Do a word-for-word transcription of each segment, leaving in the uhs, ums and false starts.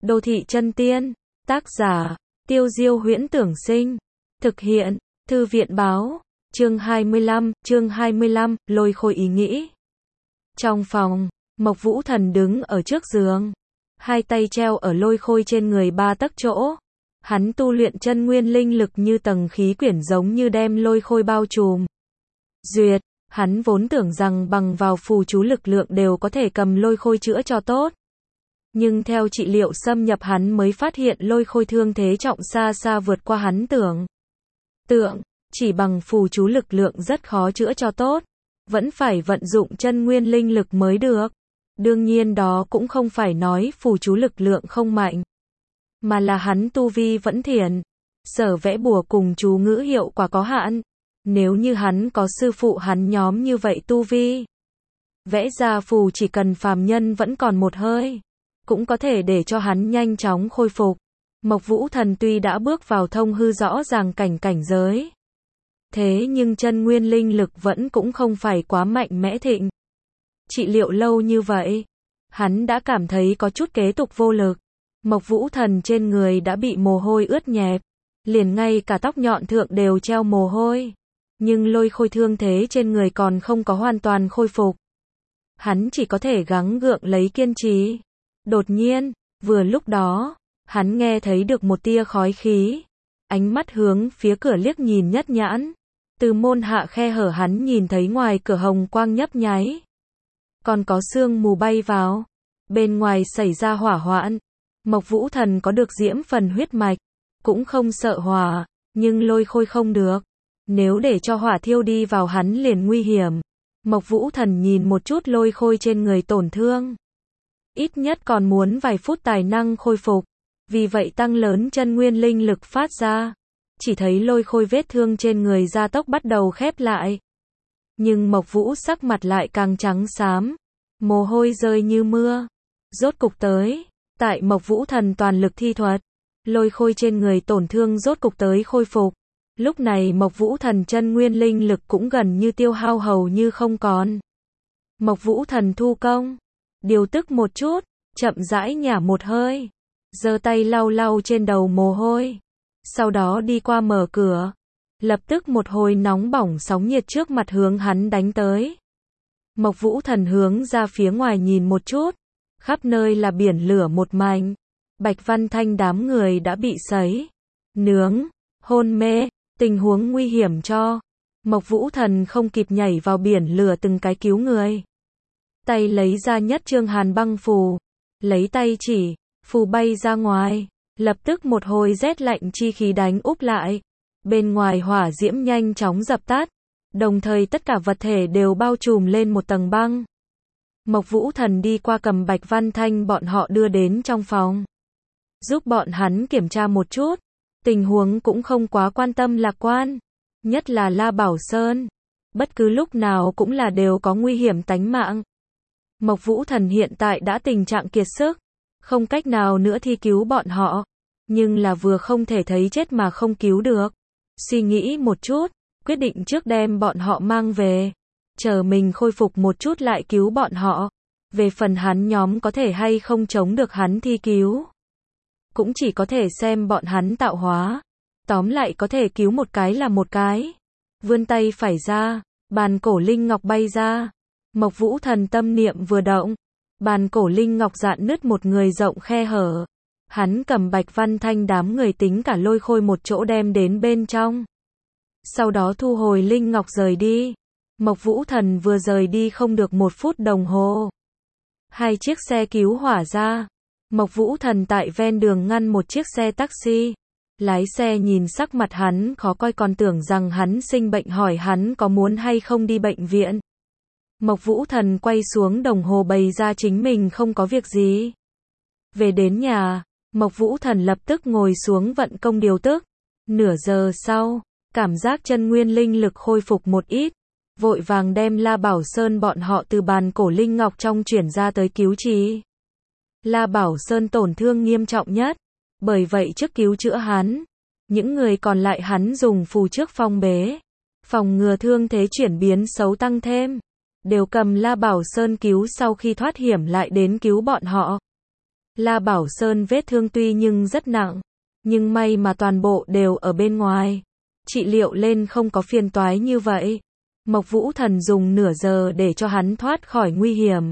Đô thị chân tiên. Tác giả, Tiêu Diêu Huyễn Tưởng Sinh. Thực hiện, Thư viện báo. Chương hai mươi lăm, chương hai mươi lăm, lôi khôi ý nghĩ. Trong phòng, Mộc Vũ Thần đứng ở trước giường. Hai tay treo ở lôi khôi trên người ba tấc chỗ. Hắn tu luyện chân nguyên linh lực như tầng khí quyển giống như đem lôi khôi bao trùm. Duyệt, hắn vốn tưởng rằng bằng vào phù chú lực lượng đều có thể cầm lôi khôi chữa cho tốt. Nhưng theo trị liệu xâm nhập hắn mới phát hiện lôi khôi thương thế trọng xa xa vượt qua hắn tưởng. Tượng, chỉ bằng phù chú lực lượng rất khó chữa cho tốt. Vẫn phải vận dụng chân nguyên linh lực mới được. Đương nhiên đó cũng không phải nói phù chú lực lượng không mạnh. Mà là hắn tu vi vẫn thiện. Sở vẽ bùa cùng chú ngữ hiệu quả có hạn. Nếu như hắn có sư phụ hắn nhóm như vậy tu vi. Vẽ ra phù chỉ cần phàm nhân vẫn còn một hơi. Cũng có thể để cho hắn nhanh chóng khôi phục. Mộc Vũ Thần tuy đã bước vào thông hư rõ ràng cảnh cảnh giới. Thế nhưng chân nguyên linh lực vẫn cũng không phải quá mạnh mẽ thịnh. Trị liệu lâu như vậy, hắn đã cảm thấy có chút kế tục vô lực. Mộc Vũ Thần trên người đã bị mồ hôi ướt nhẹp, liền ngay cả tóc nhọn thượng đều treo mồ hôi. Nhưng lôi khôi thương thế trên người còn không có hoàn toàn khôi phục. Hắn chỉ có thể gắng gượng lấy kiên trì. Đột nhiên, vừa lúc đó, hắn nghe thấy được một tia khói khí. Ánh mắt hướng phía cửa liếc nhìn nhất nhãn. Từ môn hạ khe hở hắn nhìn thấy ngoài cửa hồng quang nhấp nháy. Còn có sương mù bay vào. Bên ngoài xảy ra hỏa hoạn. Mộc Vũ Thần có được diễm phần huyết mạch. Cũng không sợ hỏa. Nhưng lôi khôi không được. Nếu để cho hỏa thiêu đi vào hắn liền nguy hiểm. Mộc Vũ Thần nhìn một chút lôi khôi trên người tổn thương. Ít nhất còn muốn vài phút tài năng khôi phục. Vì vậy tăng lớn chân nguyên linh lực phát ra. Chỉ thấy lôi khôi vết thương trên người gia tốc bắt đầu khép lại. Nhưng Mộc Vũ sắc mặt lại càng trắng xám. Mồ hôi rơi như mưa. Rốt cục tới. Tại Mộc Vũ Thần toàn lực thi thuật. Lôi khôi trên người tổn thương rốt cục tới khôi phục. Lúc này Mộc Vũ Thần chân nguyên linh lực cũng gần như tiêu hao hầu như không còn. Mộc Vũ Thần thu công. Điều tức một chút. Chậm rãi nhả một hơi. Giơ tay lau lau trên đầu mồ hôi. Sau đó đi qua mở cửa. Lập tức một hồi nóng bỏng sóng nhiệt trước mặt hướng hắn đánh tới. Mộc Vũ Thần hướng ra phía ngoài nhìn một chút. Khắp nơi là biển lửa một mảnh. Bạch Văn Thanh đám người đã bị sấy, nướng, hôn mê, tình huống nguy hiểm cho. Mộc Vũ Thần không kịp nhảy vào biển lửa từng cái cứu người. Tay lấy ra nhất trương hàn băng phù. Lấy tay chỉ, phù bay ra ngoài. Lập tức một hồi rét lạnh chi khí đánh úp lại. Bên ngoài hỏa diễm nhanh chóng dập tắt. Đồng thời tất cả vật thể đều bao trùm lên một tầng băng. Mộc Vũ Thần đi qua cầm Bạch Văn Thanh bọn họ đưa đến trong phòng. Giúp bọn hắn kiểm tra một chút. Tình huống cũng không quá quan tâm lạc quan. Nhất là La Bảo Sơn. Bất cứ lúc nào cũng là đều có nguy hiểm tánh mạng. Mộc Vũ Thần hiện tại đã tình trạng kiệt sức. Không cách nào nữa thi cứu bọn họ. Nhưng là vừa không thể thấy chết mà không cứu được. Suy nghĩ một chút. Quyết định trước đem bọn họ mang về. Chờ mình khôi phục một chút lại cứu bọn họ. Về phần hắn nhóm có thể hay không chống được hắn thi cứu. Cũng chỉ có thể xem bọn hắn tạo hóa. Tóm lại có thể cứu một cái là một cái. Vươn tay phải ra. Bàn cổ linh ngọc bay ra. Mộc Vũ Thần tâm niệm vừa động. Bàn cổ linh ngọc dạn nứt một người rộng khe hở. Hắn cầm Bạch Văn Thanh đám người tính cả lôi khôi một chỗ đem đến bên trong. Sau đó thu hồi linh ngọc rời đi. Mộc Vũ Thần vừa rời đi không được một phút đồng hồ. Hai chiếc xe cứu hỏa ra. Mộc Vũ Thần tại ven đường ngăn một chiếc xe taxi. Lái xe nhìn sắc mặt hắn khó coi còn tưởng rằng hắn sinh bệnh hỏi hắn có muốn hay không đi bệnh viện. Mộc Vũ Thần quay xuống đồng hồ bày ra chính mình không có việc gì. Về đến nhà, Mộc Vũ Thần lập tức ngồi xuống vận công điều tức. Nửa giờ sau, cảm giác chân nguyên linh lực khôi phục một ít. Vội vàng đem La Bảo Sơn bọn họ từ bàn cổ linh ngọc trong chuyển ra tới cứu trị. La Bảo Sơn tổn thương nghiêm trọng nhất. Bởi vậy trước cứu chữa hắn. Những người còn lại hắn dùng phù trước phong bế. Phòng ngừa thương thế chuyển biến xấu tăng thêm. Đều cầm La Bảo Sơn cứu sau khi thoát hiểm lại đến cứu bọn họ. La Bảo Sơn vết thương tuy nhưng rất nặng, nhưng may mà toàn bộ đều ở bên ngoài. Trị liệu lên không có phiền toái như vậy. Mộc Vũ Thần dùng nửa giờ để cho hắn thoát khỏi nguy hiểm.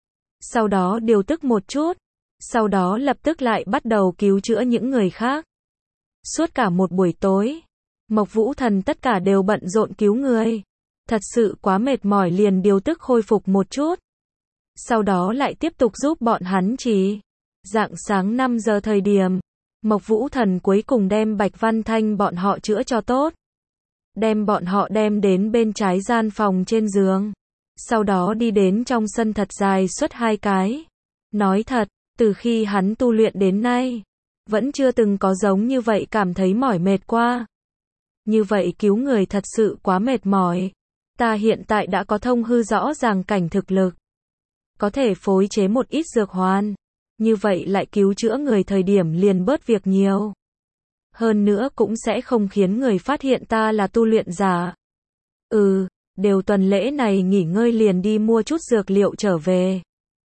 Sau đó điều tức một chút. Sau đó lập tức lại bắt đầu cứu chữa những người khác. Suốt cả một buổi tối, Mộc Vũ Thần tất cả đều bận rộn cứu người. Thật sự quá mệt mỏi liền điều tức khôi phục một chút. Sau đó lại tiếp tục giúp bọn hắn trì. Rạng sáng năm giờ thời điểm, Mộc Vũ Thần cuối cùng đem Bạch Văn Thanh bọn họ chữa cho tốt. Đem bọn họ đem đến bên trái gian phòng trên giường. Sau đó đi đến trong sân thật dài suốt hai cái. Nói thật, từ khi hắn tu luyện đến nay, vẫn chưa từng có giống như vậy cảm thấy mỏi mệt qua. Như vậy cứu người thật sự quá mệt mỏi. Ta hiện tại đã có thông hư rõ ràng cảnh thực lực. Có thể phối chế một ít dược hoàn. Như vậy lại cứu chữa người thời điểm liền bớt việc nhiều. Hơn nữa cũng sẽ không khiến người phát hiện ta là tu luyện giả. Ừ, đều tuần lễ này nghỉ ngơi liền đi mua chút dược liệu trở về.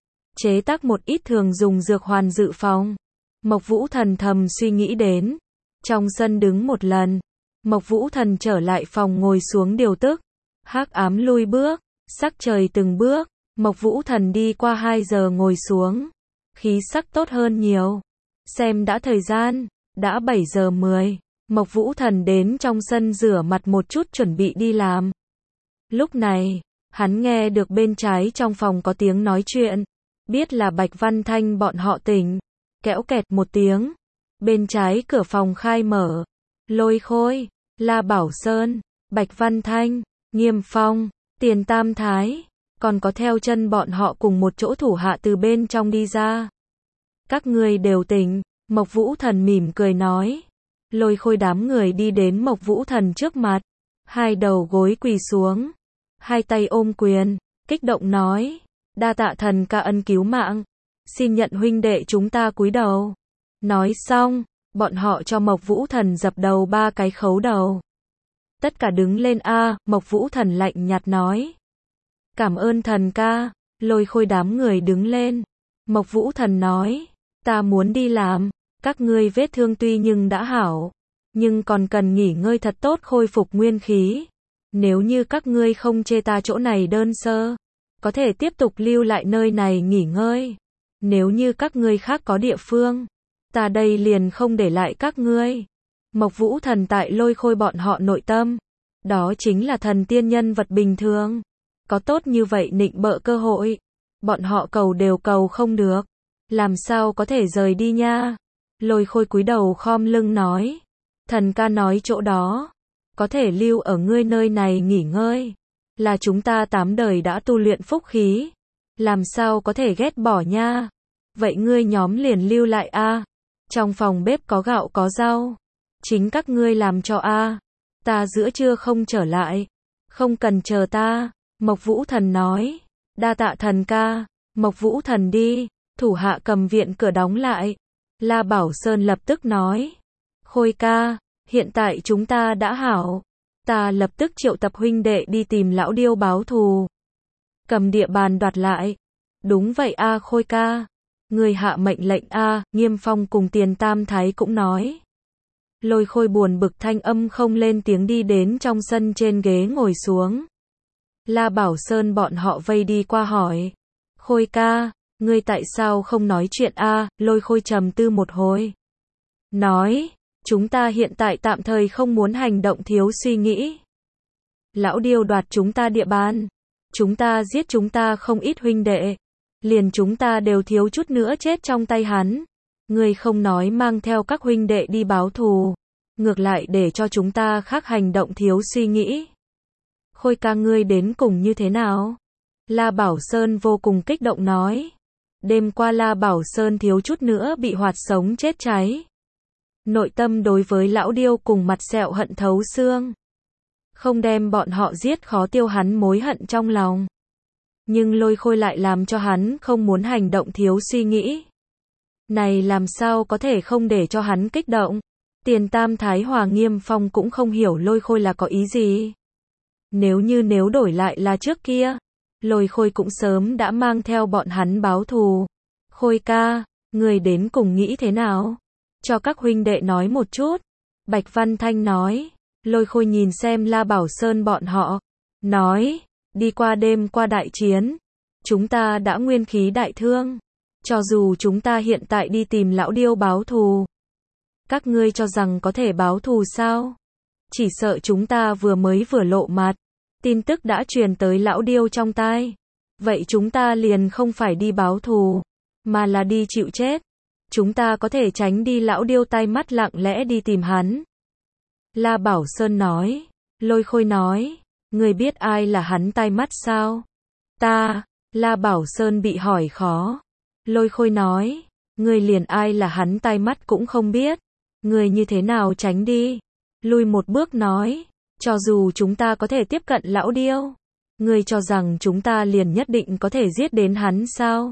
Chế tác một ít thường dùng dược hoàn dự phòng. Mộc Vũ Thần thầm suy nghĩ đến. Trong sân đứng một lần. Mộc Vũ Thần trở lại phòng ngồi xuống điều tức. Hắc ám lui bước. Sắc trời từng bước. Mộc Vũ Thần đi qua hai giờ ngồi xuống. Khí sắc tốt hơn nhiều. Xem đã thời gian. Đã bảy giờ mười. Mộc Vũ Thần đến trong sân rửa mặt một chút chuẩn bị đi làm. Lúc này, hắn nghe được bên trái trong phòng có tiếng nói chuyện. Biết là Bạch Văn Thanh bọn họ tỉnh. Kẽo kẹt một tiếng. Bên trái cửa phòng khai mở. Lôi Khôi, La Bảo Sơn, Bạch Văn Thanh, Nghiêm Phong, Tiền Tam Thái. Còn có theo chân bọn họ cùng một chỗ thủ hạ từ bên trong đi ra. Các ngươi đều tỉnh. Mộc Vũ Thần mỉm cười nói. Lôi Khôi đám người đi đến Mộc Vũ Thần trước mặt. Hai đầu gối quỳ xuống. Hai tay ôm quyền. Kích động nói. Đa tạ thần ca ân cứu mạng. Xin nhận huynh đệ chúng ta cúi đầu. Nói xong, bọn họ cho Mộc Vũ Thần dập đầu ba cái khấu đầu. Tất cả đứng lên a, Mộc Vũ Thần lạnh nhạt nói. Cảm ơn thần ca. Lôi Khôi đám người đứng lên. Mộc Vũ Thần nói. Ta muốn đi làm. Các ngươi vết thương tuy nhưng đã hảo. Nhưng còn cần nghỉ ngơi thật tốt khôi phục nguyên khí. Nếu như các ngươi không chê ta chỗ này đơn sơ. Có thể tiếp tục lưu lại nơi này nghỉ ngơi. Nếu như các ngươi khác có địa phương. Ta đây liền không để lại các ngươi. Mộc Vũ Thần tại Lôi Khôi bọn họ nội tâm. Đó chính là thần tiên nhân vật bình thường. Có tốt như vậy nịnh bợ cơ hội. Bọn họ cầu đều cầu không được. Làm sao có thể rời đi nha. Lôi Khôi cúi đầu khom lưng nói. Thần ca nói chỗ đó. Có thể lưu ở ngươi nơi này nghỉ ngơi. Là chúng ta tám đời đã tu luyện phúc khí. Làm sao có thể ghét bỏ nha. Vậy ngươi nhóm liền lưu lại a. Trong phòng bếp có gạo có rau. Chính các ngươi làm cho a. Ta giữa trưa không trở lại. Không cần chờ ta. Mộc Vũ Thần nói. Đa tạ thần ca. Mộc Vũ Thần đi. Thủ hạ cầm viện cửa đóng lại. La Bảo Sơn lập tức nói. Khôi ca, hiện tại chúng ta đã hảo. Ta lập tức triệu tập huynh đệ đi tìm lão điêu báo thù. Cầm địa bàn đoạt lại. Đúng vậy a Khôi ca. Người hạ mệnh lệnh a. Nghiêm Phong cùng Tiền Tam Thái cũng nói. Lôi Khôi buồn bực thanh âm không lên tiếng đi đến trong sân trên ghế ngồi xuống. La Bảo Sơn bọn họ vây đi qua hỏi. Khôi ca, ngươi tại sao không nói chuyện a? Lôi Khôi trầm tư một hồi. Nói, chúng ta hiện tại tạm thời không muốn hành động thiếu suy nghĩ. Lão điêu đoạt chúng ta địa bàn. Chúng ta giết chúng ta không ít huynh đệ. Liền chúng ta đều thiếu chút nữa chết trong tay hắn. Ngươi không nói mang theo các huynh đệ đi báo thù. Ngược lại để cho chúng ta khác hành động thiếu suy nghĩ. Khôi ca ngươi đến cùng như thế nào? La Bảo Sơn vô cùng kích động nói. Đêm qua La Bảo Sơn thiếu chút nữa bị hoạt sống chết cháy. Nội tâm đối với lão điêu cùng mặt sẹo hận thấu xương. Không đem bọn họ giết khó tiêu hắn mối hận trong lòng. Nhưng Lôi Khôi lại làm cho hắn không muốn hành động thiếu suy nghĩ. Này làm sao có thể không để cho hắn kích động. Tiền Tam Thái Hòa Nghiêm Phong cũng không hiểu Lôi Khôi là có ý gì. Nếu như nếu đổi lại là trước kia, Lôi Khôi cũng sớm đã mang theo bọn hắn báo thù. Khôi ca, Người đến cùng nghĩ thế nào? Cho các huynh đệ nói một chút. Bạch Văn Thanh nói. Lôi Khôi nhìn xem La Bảo Sơn bọn họ. Nói, đi qua đêm qua đại chiến. Chúng ta đã nguyên khí đại thương. Cho dù chúng ta hiện tại đi tìm lão điêu báo thù. Các ngươi cho rằng có thể báo thù sao? Chỉ sợ chúng ta vừa mới vừa lộ mặt. Tin tức đã truyền tới lão điêu trong tai. Vậy chúng ta liền không phải đi báo thù, mà là đi chịu chết. Chúng ta có thể tránh đi lão điêu tai mắt lặng lẽ đi tìm hắn. La Bảo Sơn nói. Lôi Khôi nói. Người biết ai là hắn tai mắt sao? Ta. La Bảo Sơn bị hỏi khó. Lôi Khôi nói. Người liền ai là hắn tai mắt cũng không biết. Người như thế nào tránh đi? Lui một bước nói. Cho dù chúng ta có thể tiếp cận lão điêu. Người cho rằng chúng ta liền nhất định có thể giết đến hắn sao?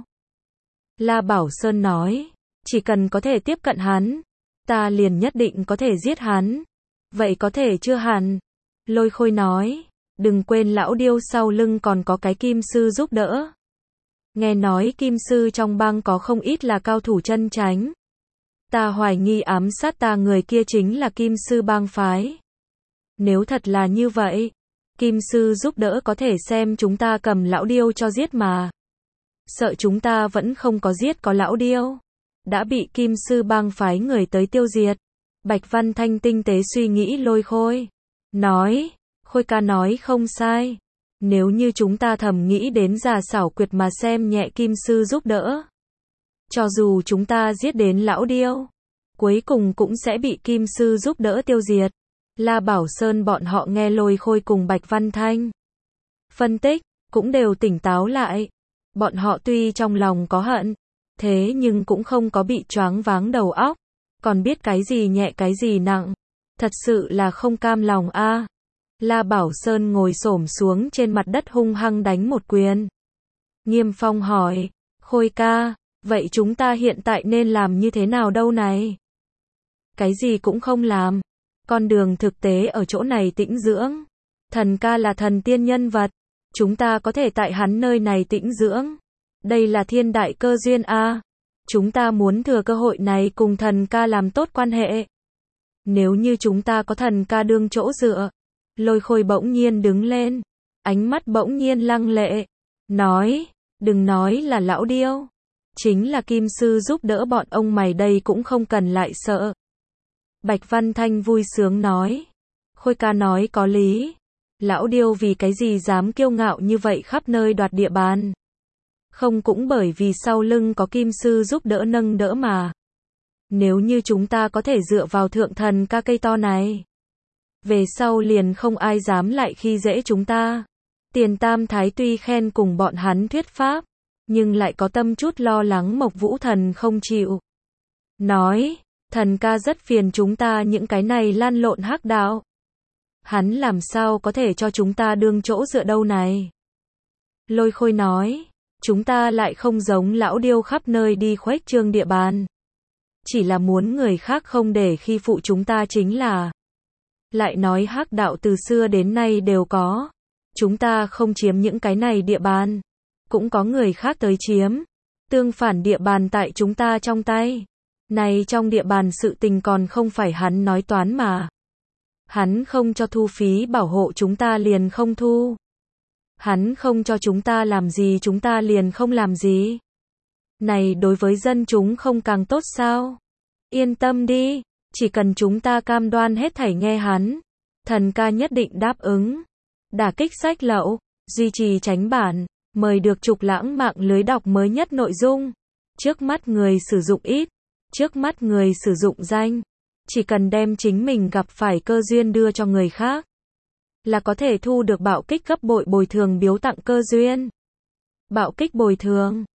La Bảo Sơn nói. Chỉ cần có thể tiếp cận hắn. Ta liền nhất định có thể giết hắn. Vậy có thể chưa hẳn? Lôi Khôi nói. Đừng quên lão điêu sau lưng còn có cái kim sư giúp đỡ. Nghe nói kim sư trong bang có không ít là cao thủ chân chánh. Ta hoài nghi ám sát ta người kia chính là kim sư bang phái. Nếu thật là như vậy, kim sư giúp đỡ có thể xem chúng ta cầm lão điêu cho giết mà. Sợ chúng ta vẫn không có giết có lão điêu. Đã bị kim sư bang phái người tới tiêu diệt. Bạch Văn Thanh tinh tế suy nghĩ Lôi Khôi. Nói, Khôi ca nói không sai. Nếu như chúng ta thầm nghĩ đến già xảo quyệt mà xem nhẹ kim sư giúp đỡ. Cho dù chúng ta giết đến lão điêu, cuối cùng cũng sẽ bị kim sư giúp đỡ tiêu diệt. La Bảo Sơn bọn họ nghe Lôi Khôi cùng Bạch Văn Thanh phân tích, cũng đều tỉnh táo lại. Bọn họ tuy trong lòng có hận, thế nhưng cũng không có bị choáng váng đầu óc, còn biết cái gì nhẹ cái gì nặng. Thật sự là không cam lòng a. À. La Bảo Sơn ngồi xổm xuống trên mặt đất hung hăng đánh một quyền. Nghiêm Phong hỏi, Khôi ca, vậy chúng ta hiện tại nên làm như thế nào đâu này? Cái gì cũng không làm. Con đường thực tế ở chỗ này tĩnh dưỡng. Thần ca là thần tiên nhân vật. Chúng ta có thể tại hắn nơi này tĩnh dưỡng. Đây là thiên đại cơ duyên a. À. Chúng ta muốn thừa cơ hội này cùng thần ca làm tốt quan hệ. Nếu như chúng ta có thần ca đương chỗ dựa. Lôi Khôi bỗng nhiên đứng lên. Ánh mắt bỗng nhiên lăng lệ. Nói, đừng nói là lão điêu. Chính là kim sư giúp đỡ bọn ông mày đây cũng không cần lại sợ. Bạch Văn Thanh vui sướng nói. Khôi ca nói có lý. Lão điêu vì cái gì dám kiêu ngạo như vậy khắp nơi đoạt địa bàn. Không cũng bởi vì sau lưng có kim sư giúp đỡ nâng đỡ mà. Nếu như chúng ta có thể dựa vào thượng thần ca cây to này. Về sau liền không ai dám lại khi dễ chúng ta. Tiền Tam Thái tuy khen cùng bọn hắn thuyết pháp. Nhưng lại có tâm chút lo lắng Mộc Vũ Thần không chịu. Nói, thần ca rất phiền chúng ta những cái này lan lộn hắc đạo. Hắn làm sao có thể cho chúng ta đương chỗ dựa đâu này. Lôi Khôi nói, chúng ta lại không giống lão điêu khắp nơi đi khuếch trương địa bàn. Chỉ là muốn người khác không để khi phụ chúng ta chính là. Lại nói hắc đạo từ xưa đến nay đều có. Chúng ta không chiếm những cái này địa bàn. Cũng có người khác tới chiếm. Tương phản địa bàn tại chúng ta trong tay. Này trong địa bàn sự tình còn không phải hắn nói toán mà. Hắn không cho thu phí bảo hộ chúng ta liền không thu. Hắn không cho chúng ta làm gì chúng ta liền không làm gì. Này đối với dân chúng không càng tốt sao? Yên tâm đi, chỉ cần chúng ta cam đoan hết thảy nghe hắn. Thần ca nhất định đáp ứng. Đả kích sách lậu, duy trì tránh bản, mời được trục lãng mạng lưới đọc mới nhất nội dung. Trước mắt người sử dụng ít, trước mắt người sử dụng danh. Chỉ cần đem chính mình gặp phải cơ duyên đưa cho người khác. Là có thể thu được bạo kích gấp bội bồi thường biếu tặng cơ duyên. Bạo kích bồi thường.